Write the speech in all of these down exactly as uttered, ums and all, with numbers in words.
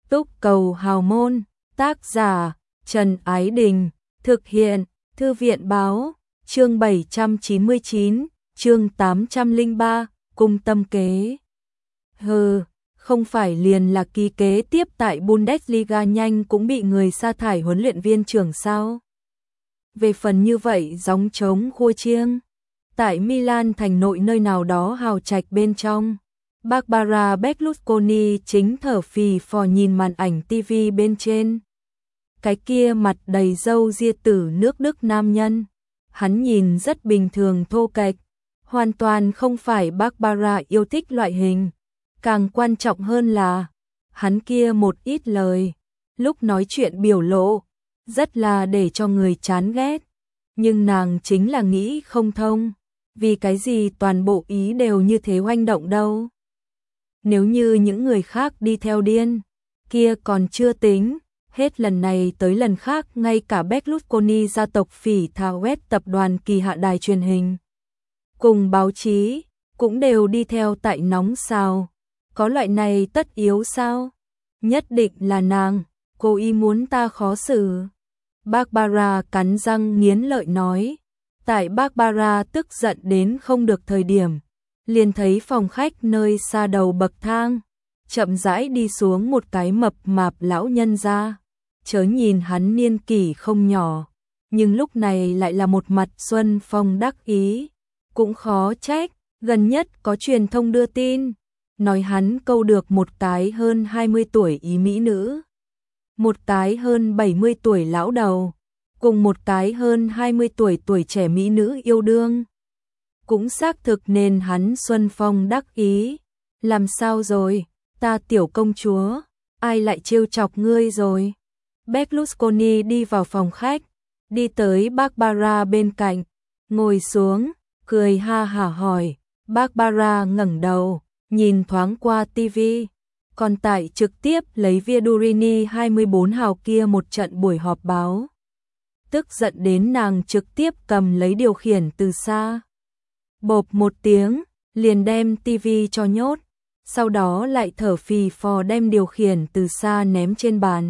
Túc Cầu Hào Môn, tác giả Trần Ái Đình, thực hiện Thư viện Báo, chương bảy trăm chín mươi chín, chương tám trăm lẻ ba, cung tâm kế. Hừ, không phải liền là kỳ kế tiếp tại Bundesliga nhanh cũng bị người sa thải huấn luyện viên trưởng sao? Về phần như vậy gióng trống khua chiêng. Tại Milan thành nội nơi nào đó hào trạch bên trong, Barbara Berlusconi chính thở phì phò nhìn màn ảnh tivi bên trên. Cái kia mặt đầy râu ria tử nước Đức nam nhân, hắn nhìn rất bình thường thô kệch, hoàn toàn không phải Barbara yêu thích loại hình. Càng quan trọng hơn là, hắn kia một ít lời, lúc nói chuyện biểu lộ, rất là để cho người chán ghét. Nhưng nàng chính là nghĩ không thông, vì cái gì toàn bộ Ý đều như thế hoành động đâu. Nếu như những người khác đi theo điên, kia còn chưa tính, hết lần này tới lần khác ngay cả Berlusconi gia tộc phỉ thao quét tập đoàn kỳ hạ đài truyền hình. Cùng báo chí, cũng đều đi theo tại nóng sao. Có loại này tất yếu sao? Nhất định là nàng, cô ý muốn ta khó xử. Barbara cắn răng nghiến lợi nói. Tại Barbara tức giận đến không được thời điểm, liền thấy phòng khách nơi xa đầu bậc thang, chậm rãi đi xuống một cái mập mạp lão nhân ra. Chớ nhìn hắn niên kỷ không nhỏ, nhưng lúc này lại là một mặt xuân phong đắc ý. Cũng khó trách, gần nhất có truyền thông đưa tin, nói hắn câu được một cái hơn hai mươi tuổi Ý mỹ nữ, một cái hơn bảy mươi tuổi lão đầu, cùng một cái hơn hai mươi tuổi tuổi trẻ mỹ nữ yêu đương. Cũng xác thực nên hắn xuân phong đắc ý. Làm sao rồi, ta tiểu công chúa, ai lại trêu chọc ngươi rồi? Berlusconi đi vào phòng khách, đi tới Barbara bên cạnh, ngồi xuống, cười ha hả hỏi. Barbara ngẩng đầu, nhìn thoáng qua tivi, còn tại trực tiếp lấy Viadurini hai mươi bốn hào kia một trận buổi họp báo. Tức giận đến nàng trực tiếp cầm lấy điều khiển từ xa. Bộp một tiếng, liền đem tivi cho nhốt, sau đó lại thở phì phò đem điều khiển từ xa ném trên bàn.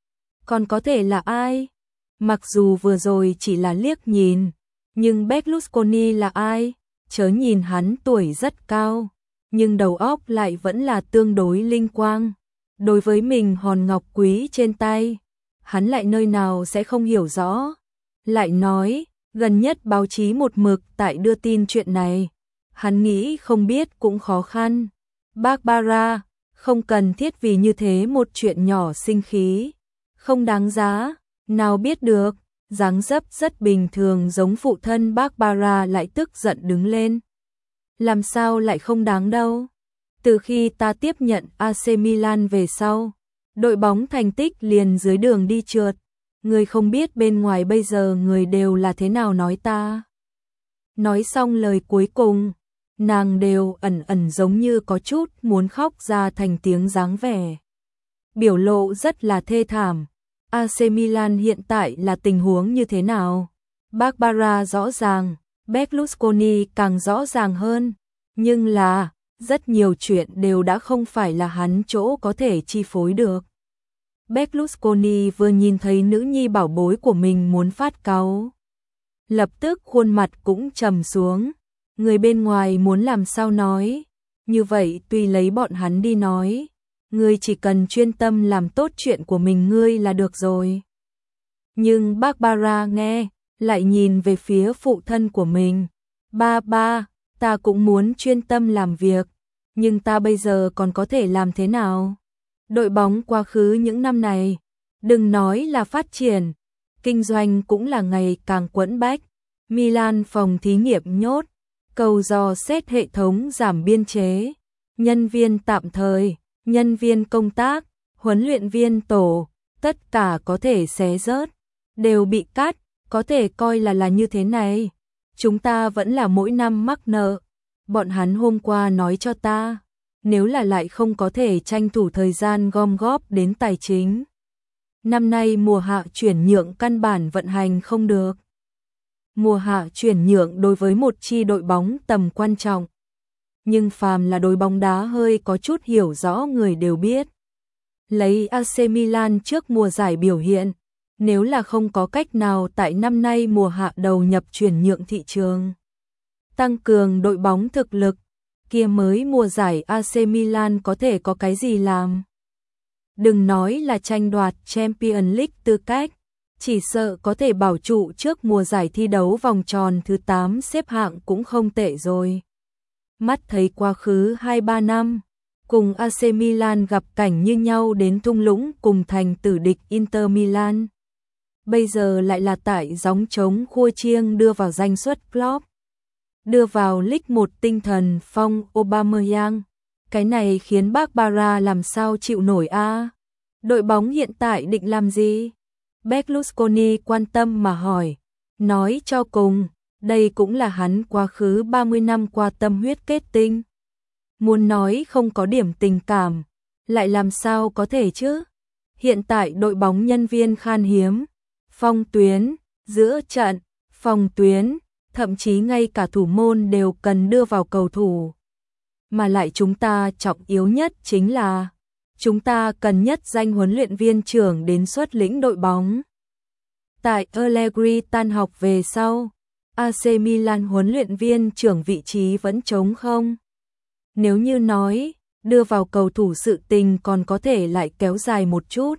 Còn có thể là ai? Mặc dù vừa rồi chỉ là liếc nhìn, nhưng Berlusconi là ai? Chớ nhìn hắn tuổi rất cao, nhưng đầu óc lại vẫn là tương đối linh quang. Đối với mình hòn ngọc quý trên tay, hắn lại nơi nào sẽ không hiểu rõ. Lại nói, gần nhất báo chí một mực tại đưa tin chuyện này, hắn nghĩ không biết cũng khó khăn. Barbara, không cần thiết vì như thế một chuyện nhỏ sinh khí, không đáng giá, nào biết được. Dáng dấp rất bình thường giống phụ thân Barbara lại tức giận đứng lên. Làm sao lại không đáng đâu? Từ khi ta tiếp nhận a xê Milan về sau, đội bóng thành tích liền dưới đường đi trượt. Người không biết bên ngoài bây giờ người đều là thế nào nói ta. Nói xong lời cuối cùng, nàng đều ẩn ẩn giống như có chút muốn khóc ra thành tiếng dáng vẻ. Biểu lộ rất là thê thảm. a xê Milan hiện tại là tình huống như thế nào? Barbara rõ ràng, Berlusconi càng rõ ràng hơn. Nhưng là, rất nhiều chuyện đều đã không phải là hắn chỗ có thể chi phối được. Berlusconi vừa nhìn thấy nữ nhi bảo bối của mình muốn phát cáu, lập tức khuôn mặt cũng trầm xuống. Người bên ngoài muốn làm sao nói, như vậy tùy lấy bọn hắn đi nói. Ngươi chỉ cần chuyên tâm làm tốt chuyện của mình ngươi là được rồi. Nhưng Barbara nghe, lại nhìn về phía phụ thân của mình. Ba ba, ta cũng muốn chuyên tâm làm việc, nhưng ta bây giờ còn có thể làm thế nào? Đội bóng quá khứ những năm này, đừng nói là phát triển, kinh doanh cũng là ngày càng quẫn bách. Milan phòng thí nghiệm nhốt, cầu dò xét hệ thống giảm biên chế, nhân viên tạm thời, nhân viên công tác, huấn luyện viên tổ, tất cả có thể xé rớt, đều bị cắt, có thể coi là là như thế này. Chúng ta vẫn là mỗi năm mắc nợ. Bọn hắn hôm qua nói cho ta, nếu là lại không có thể tranh thủ thời gian gom góp đến tài chính, năm nay mùa hạ chuyển nhượng căn bản vận hành không được. Mùa hạ chuyển nhượng đối với một chi đội bóng tầm quan trọng. Nhưng phàm là đội bóng đá hơi có chút hiểu rõ người đều biết, lấy a xê Milan trước mùa giải biểu hiện, nếu là không có cách nào tại năm nay mùa hạ đầu nhập chuyển nhượng thị trường, tăng cường đội bóng thực lực, kia mới mùa giải a xê Milan có thể có cái gì làm. Đừng nói là tranh đoạt Champions League tư cách, chỉ sợ có thể bảo trụ trước mùa giải thi đấu vòng tròn thứ tám xếp hạng cũng không tệ rồi. Mắt thấy quá khứ hai ba năm, cùng a xê Milan gặp cảnh như nhau đến thung lũng cùng thành tử địch Inter Milan. Bây giờ lại là tại gióng trống khua chiêng đưa vào danh suất Klopp, đưa vào League một tinh thần phong Aubameyang. Cái này khiến Barbara làm sao chịu nổi a? À? Đội bóng hiện tại định làm gì? Berlusconi quan tâm mà hỏi, nói cho cùng, đây cũng là hắn quá khứ ba mươi năm qua tâm huyết kết tinh. Muốn nói không có điểm tình cảm, lại làm sao có thể chứ? Hiện tại đội bóng nhân viên khan hiếm, phong tuyến, giữa trận, phòng tuyến, thậm chí ngay cả thủ môn đều cần đưa vào cầu thủ. Mà lại chúng ta trọng yếu nhất chính là chúng ta cần nhất danh huấn luyện viên trưởng đến xuất lĩnh đội bóng. Tại Allegri tan học về sau, a xê Milan huấn luyện viên trưởng vị trí vẫn trống không. Nếu như nói, đưa vào cầu thủ sự tình còn có thể lại kéo dài một chút.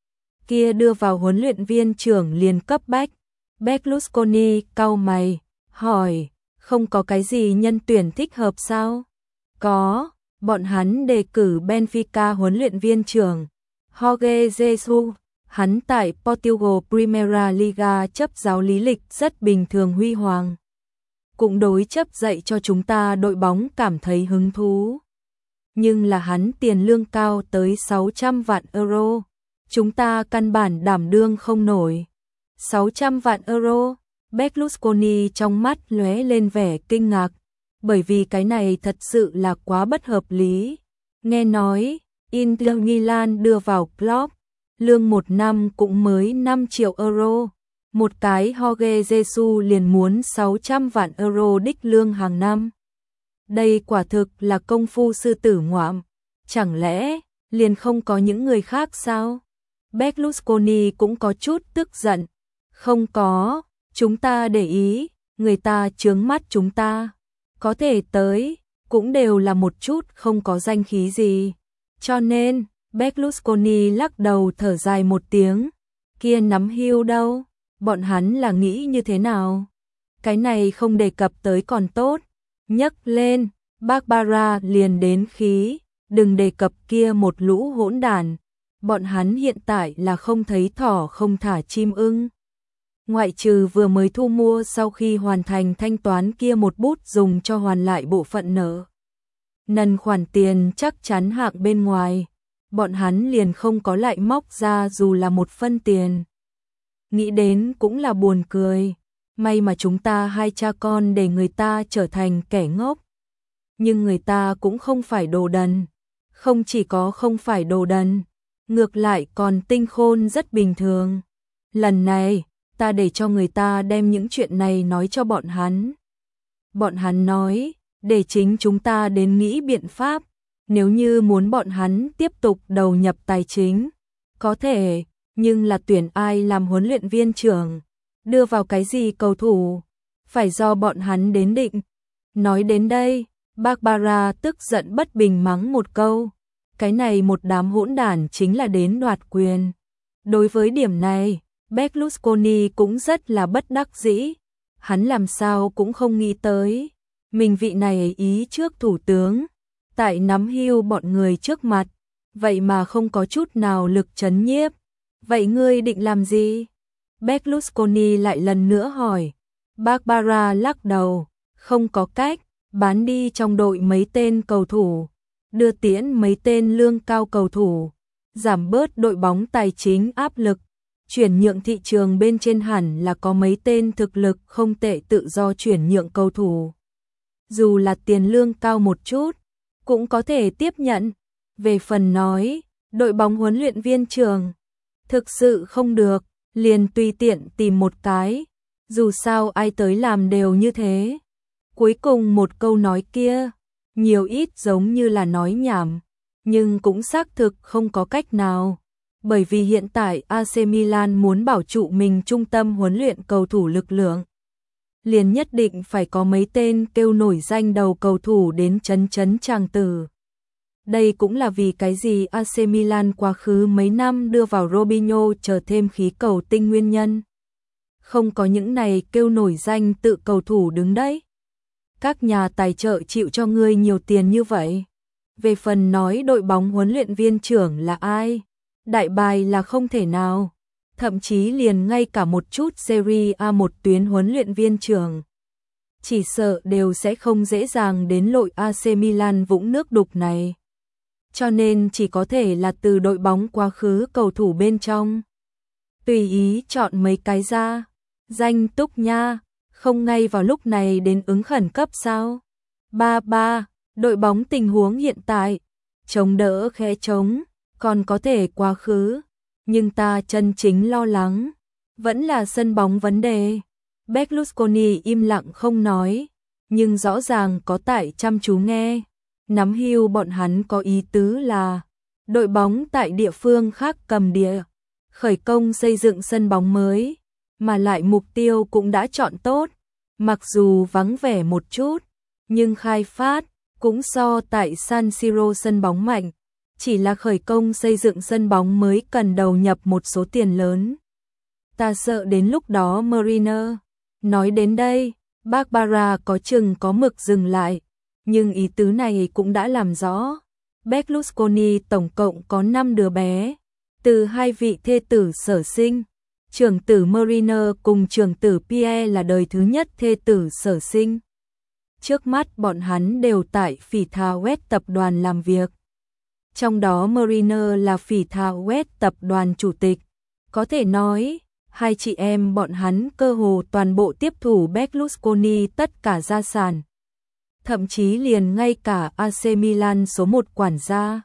Kia đưa vào huấn luyện viên trưởng liền cấp bách. Berlusconi cau mày, hỏi, không có cái gì nhân tuyển thích hợp sao? Có, bọn hắn đề cử Benfica huấn luyện viên trưởng Jorge Jesus, hắn tại Portugal Primeira Liga chấp giáo lý lịch rất bình thường huy hoàng. Cũng đối chấp dạy cho chúng ta đội bóng cảm thấy hứng thú. Nhưng là hắn tiền lương cao tới sáu trăm vạn euro, chúng ta căn bản đảm đương không nổi. sáu trăm vạn euro, Berlusconi trong mắt lóe lên vẻ kinh ngạc. Bởi vì cái này thật sự là quá bất hợp lý. Nghe nói, Inter Milan đưa vào Klopp, lương một năm cũng mới năm triệu euro. Một cái Jorge Jesus liền muốn sáu trăm vạn euro đích lương hàng năm. Đây quả thực là công phu sư tử ngoạm. Chẳng lẽ, liền không có những người khác sao? Berlusconi cũng có chút tức giận. Không có, chúng ta để ý, người ta chướng mắt chúng ta. Có thể tới, cũng đều là một chút không có danh khí gì. Cho nên, Berlusconi lắc đầu thở dài một tiếng. Kia nắm hưu đâu? Bọn hắn là nghĩ như thế nào? Cái này không đề cập tới còn tốt. Nhấc lên, Barbara liền đến khí. Đừng đề cập kia một lũ hỗn đàn. Bọn hắn hiện tại là không thấy thỏ không thả chim ưng. Ngoại trừ vừa mới thu mua sau khi hoàn thành thanh toán kia một bút dùng cho hoàn lại bộ phận nợ. Nần khoản tiền chắc chắn hạng bên ngoài, bọn hắn liền không có lại móc ra dù là một phân tiền. Nghĩ đến cũng là buồn cười, may mà chúng ta hai cha con để người ta trở thành kẻ ngốc. Nhưng người ta cũng không phải đồ đần, không chỉ có không phải đồ đần, ngược lại còn tinh khôn rất bình thường. Lần này, ta để cho người ta đem những chuyện này nói cho bọn hắn. Bọn hắn nói, để chính chúng ta đến nghĩ biện pháp, nếu như muốn bọn hắn tiếp tục đầu nhập tài chính. Có thể, nhưng là tuyển ai làm huấn luyện viên trưởng, đưa vào cái gì cầu thủ, phải do bọn hắn đến định. Nói đến đây, Barbara tức giận bất bình mắng một câu. Cái này một đám hỗn đản chính là đến đoạt quyền. Đối với điểm này, Berlusconi cũng rất là bất đắc dĩ. Hắn làm sao cũng không nghĩ tới. Mình vị này ý trước thủ tướng. Tại nắm hưu bọn người trước mặt. Vậy mà không có chút nào lực trấn nhiếp. Vậy ngươi định làm gì? Berlusconi lại lần nữa hỏi. Barbara lắc đầu. Không có cách. Bán đi trong đội mấy tên cầu thủ. Đưa tiễn mấy tên lương cao cầu thủ. Giảm bớt đội bóng tài chính áp lực. Chuyển nhượng thị trường bên trên hẳn là có mấy tên thực lực không tệ tự do chuyển nhượng cầu thủ. Dù là tiền lương cao một chút, cũng có thể tiếp nhận. Về phần nói, đội bóng huấn luyện viên trưởng, thực sự không được, liền tùy tiện tìm một cái. Dù sao ai tới làm đều như thế. Cuối cùng một câu nói kia, nhiều ít giống như là nói nhảm. nhưng cũng xác thực không có cách nào. Bởi vì hiện tại a xê Milan muốn bảo trụ mình trung tâm huấn luyện cầu thủ lực lượng, liền nhất định phải có mấy tên kêu nổi danh đầu cầu thủ đến chấn chấn chàng tử. Đây cũng là vì cái gì a xê Milan quá khứ mấy năm đưa vào Robinho chờ thêm khí cầu tinh nguyên nhân. Không có những này kêu nổi danh tự cầu thủ đứng đấy. Các nhà tài trợ chịu cho ngươi nhiều tiền như vậy. Về phần nói đội bóng huấn luyện viên trưởng là ai, đại bài là không thể nào. Thậm chí liền ngay cả một chút Serie A một tuyến huấn luyện viên trưởng, chỉ sợ đều sẽ không dễ dàng đến lội a xê Milan vũng nước đục này. Cho nên chỉ có thể là từ đội bóng quá khứ cầu thủ bên trong. Tùy ý chọn mấy cái ra. Danh Túc nha, không ngay vào lúc này đến ứng khẩn cấp sao? Ba ba, đội bóng tình huống hiện tại, chống đỡ khẽ chống, còn có thể quá khứ. Nhưng ta chân chính lo lắng, vẫn là sân bóng vấn đề. Berlusconi im lặng không nói, nhưng rõ ràng có tại chăm chú nghe. Nắm hưu bọn hắn có ý tứ là, đội bóng tại địa phương khác cầm địa, khởi công xây dựng sân bóng mới, mà lại mục tiêu cũng đã chọn tốt. Mặc dù vắng vẻ một chút, nhưng khai phát cũng so tại San Siro sân bóng mạnh. Chỉ là khởi công xây dựng sân bóng mới cần đầu nhập một số tiền lớn. Ta sợ đến lúc đó Mourinho. Nói đến đây, Barbara có chừng có mực dừng lại, nhưng ý tứ này cũng đã làm rõ. Berlusconi tổng cộng có năm đứa bé, từ hai vị thê tử sở sinh. Trưởng tử Mourinho cùng trưởng tử Pierre là đời thứ nhất thê tử sở sinh. Trước mắt bọn hắn đều tại Phỉ Thà West tập đoàn làm việc. Trong đó Mourinho là Phỉ Thà West tập đoàn chủ tịch. Có thể nói, hai chị em bọn hắn cơ hồ toàn bộ tiếp thủ Berlusconi tất cả gia sản. Thậm chí liền ngay cả a xê Milan số một quản gia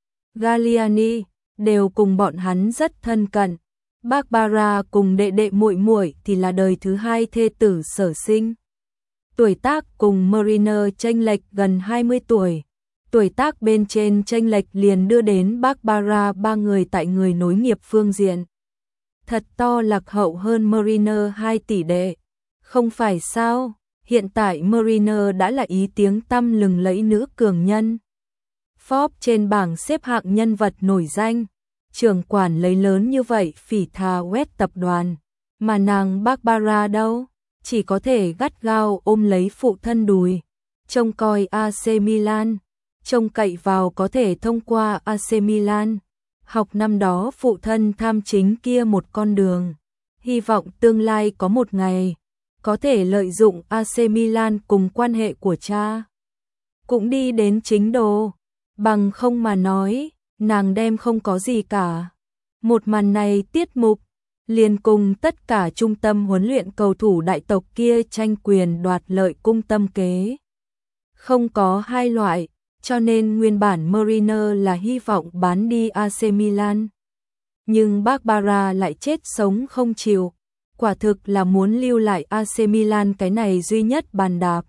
Galliani đều cùng bọn hắn rất thân cận. Barbara cùng đệ đệ muội muội thì là đời thứ hai thê tử sở sinh. Tuổi tác cùng Mourinho chênh lệch gần hai mươi tuổi. Tuổi tác bên trên chênh lệch liền đưa đến Barbara ba người tại người nối nghiệp phương diện. Thật to lạc hậu hơn Mourinho hai tỷ đệ. Không phải sao, hiện tại Mourinho đã là ý tiếng tăm lừng lẫy nữ cường nhân. Forbes trên bảng xếp hạng nhân vật nổi danh. Trưởng quản lấy lớn như vậy Phỉ Thà West tập đoàn. Mà nàng Barbara đâu? Chỉ có thể gắt gao ôm lấy phụ thân đùi. Trông coi a xê Milan. Trông cậy vào có thể thông qua a xê Milan. Học năm đó phụ thân tham chính kia một con đường. Hy vọng tương lai có một ngày có thể lợi dụng a xê Milan cùng quan hệ của cha. Cũng đi đến chính đồ. Bằng không mà nói, nàng đem không có gì cả. Một màn này tiết mục, liền cùng tất cả trung tâm huấn luyện cầu thủ đại tộc kia tranh quyền đoạt lợi cung tâm kế. Không có hai loại, cho nên nguyên bản Mourinho là hy vọng bán đi a xê Milan. Nhưng Barbara lại chết sống không chịu, quả thực là muốn lưu lại a xê Milan cái này duy nhất bàn đạp.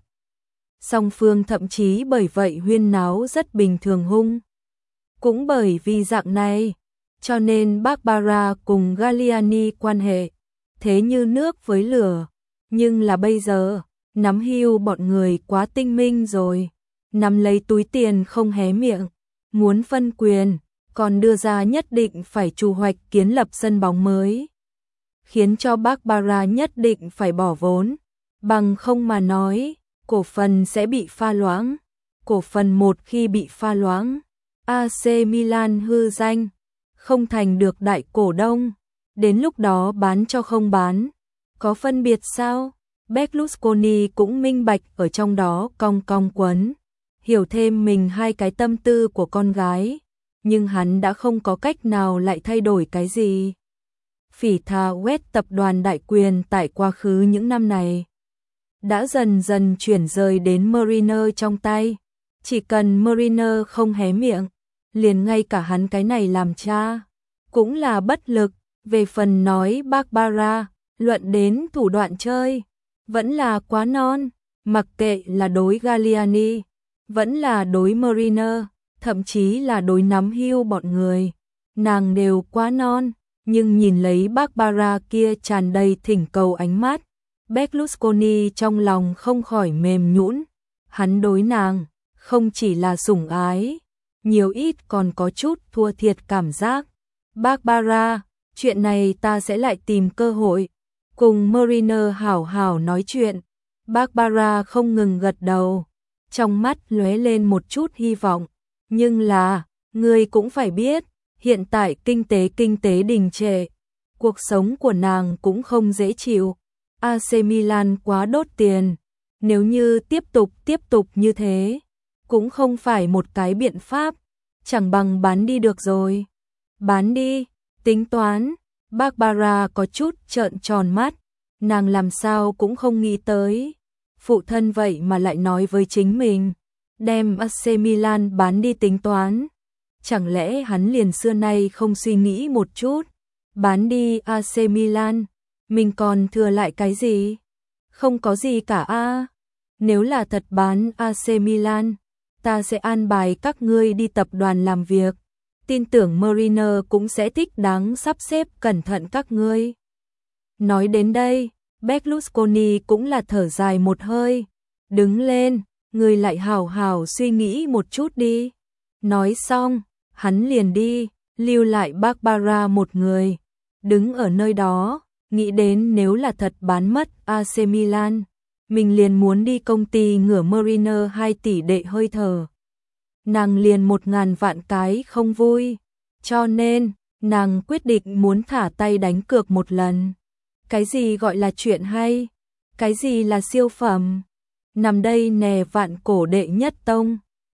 Song phương thậm chí bởi vậy huyên náo rất bình thường hung. Cũng bởi vì dạng này, cho nên Barbara cùng Galliani quan hệ thế như nước với lửa. Nhưng là bây giờ, nắm hưu bọn người quá tinh minh rồi. Nắm lấy túi tiền không hé miệng, muốn phân quyền, còn đưa ra nhất định phải chủ hoạch kiến lập sân bóng mới. Khiến cho Barbara nhất định phải bỏ vốn, bằng không mà nói, cổ phần sẽ bị pha loãng. Cổ phần một khi bị pha loãng, a xê Milan hư danh, không thành được đại cổ đông. Đến lúc đó bán cho không bán, có phân biệt sao? Berlusconi cũng minh bạch ở trong đó cong cong quấn. Hiểu thêm mình hai cái tâm tư của con gái, nhưng hắn đã không có cách nào lại thay đổi cái gì. Phỉ Thà West tập đoàn đại quyền tại quá khứ những năm này đã dần dần chuyển rời đến Mourinho trong tay. Chỉ cần Mourinho không hé miệng, liền ngay cả hắn cái này làm cha cũng là bất lực. Về phần nói Barbara, luận đến thủ đoạn chơi, vẫn là quá non. Mặc kệ là đối Galliani, vẫn là đối Mourinho, thậm chí là đối nắm hưu bọn người, nàng đều quá non, nhưng nhìn lấy Barbara kia tràn đầy thỉnh cầu ánh mắt, Berlusconi trong lòng không khỏi mềm nhũn, hắn đối nàng không chỉ là sủng ái, nhiều ít còn có chút thua thiệt cảm giác. Barbara, chuyện này ta sẽ lại tìm cơ hội cùng Mariner hảo hảo nói chuyện. Barbara không ngừng gật đầu, trong mắt lóe lên một chút hy vọng, nhưng là, ngươi cũng phải biết, hiện tại kinh tế kinh tế đình trệ, cuộc sống của nàng cũng không dễ chịu. a xê Milan quá đốt tiền, nếu như tiếp tục tiếp tục như thế, cũng không phải một cái biện pháp, chẳng bằng bán đi được rồi. Bán đi, tính toán, Barbara có chút trợn tròn mắt, nàng làm sao cũng không nghĩ tới. Phụ thân vậy mà lại nói với chính mình, đem a xê Milan bán đi tính toán. Chẳng lẽ hắn liền xưa nay không suy nghĩ một chút, bán đi a xê Milan, mình còn thừa lại cái gì? Không có gì cả a. Nếu là thật bán a xê Milan, ta sẽ an bài các ngươi đi tập đoàn làm việc. Tin tưởng Mariner cũng sẽ thích đáng sắp xếp cẩn thận các ngươi. Nói đến đây, Berlusconi cũng là thở dài một hơi, đứng lên, ngươi lại hào hào suy nghĩ một chút đi. Nói xong, hắn liền đi, lưu lại Barbara một người, đứng ở nơi đó, nghĩ đến nếu là thật bán mất a xê Milan, mình liền muốn đi công ty ngửa Mariner hai tỷ đệ hơi thở. Nàng liền một ngàn vạn cái không vui, cho nên, nàng quyết định muốn thả tay đánh cược một lần. Cái gì gọi là chuyện hay? Cái gì là siêu phẩm? Nằm đây nè vạn cổ đệ nhất tông.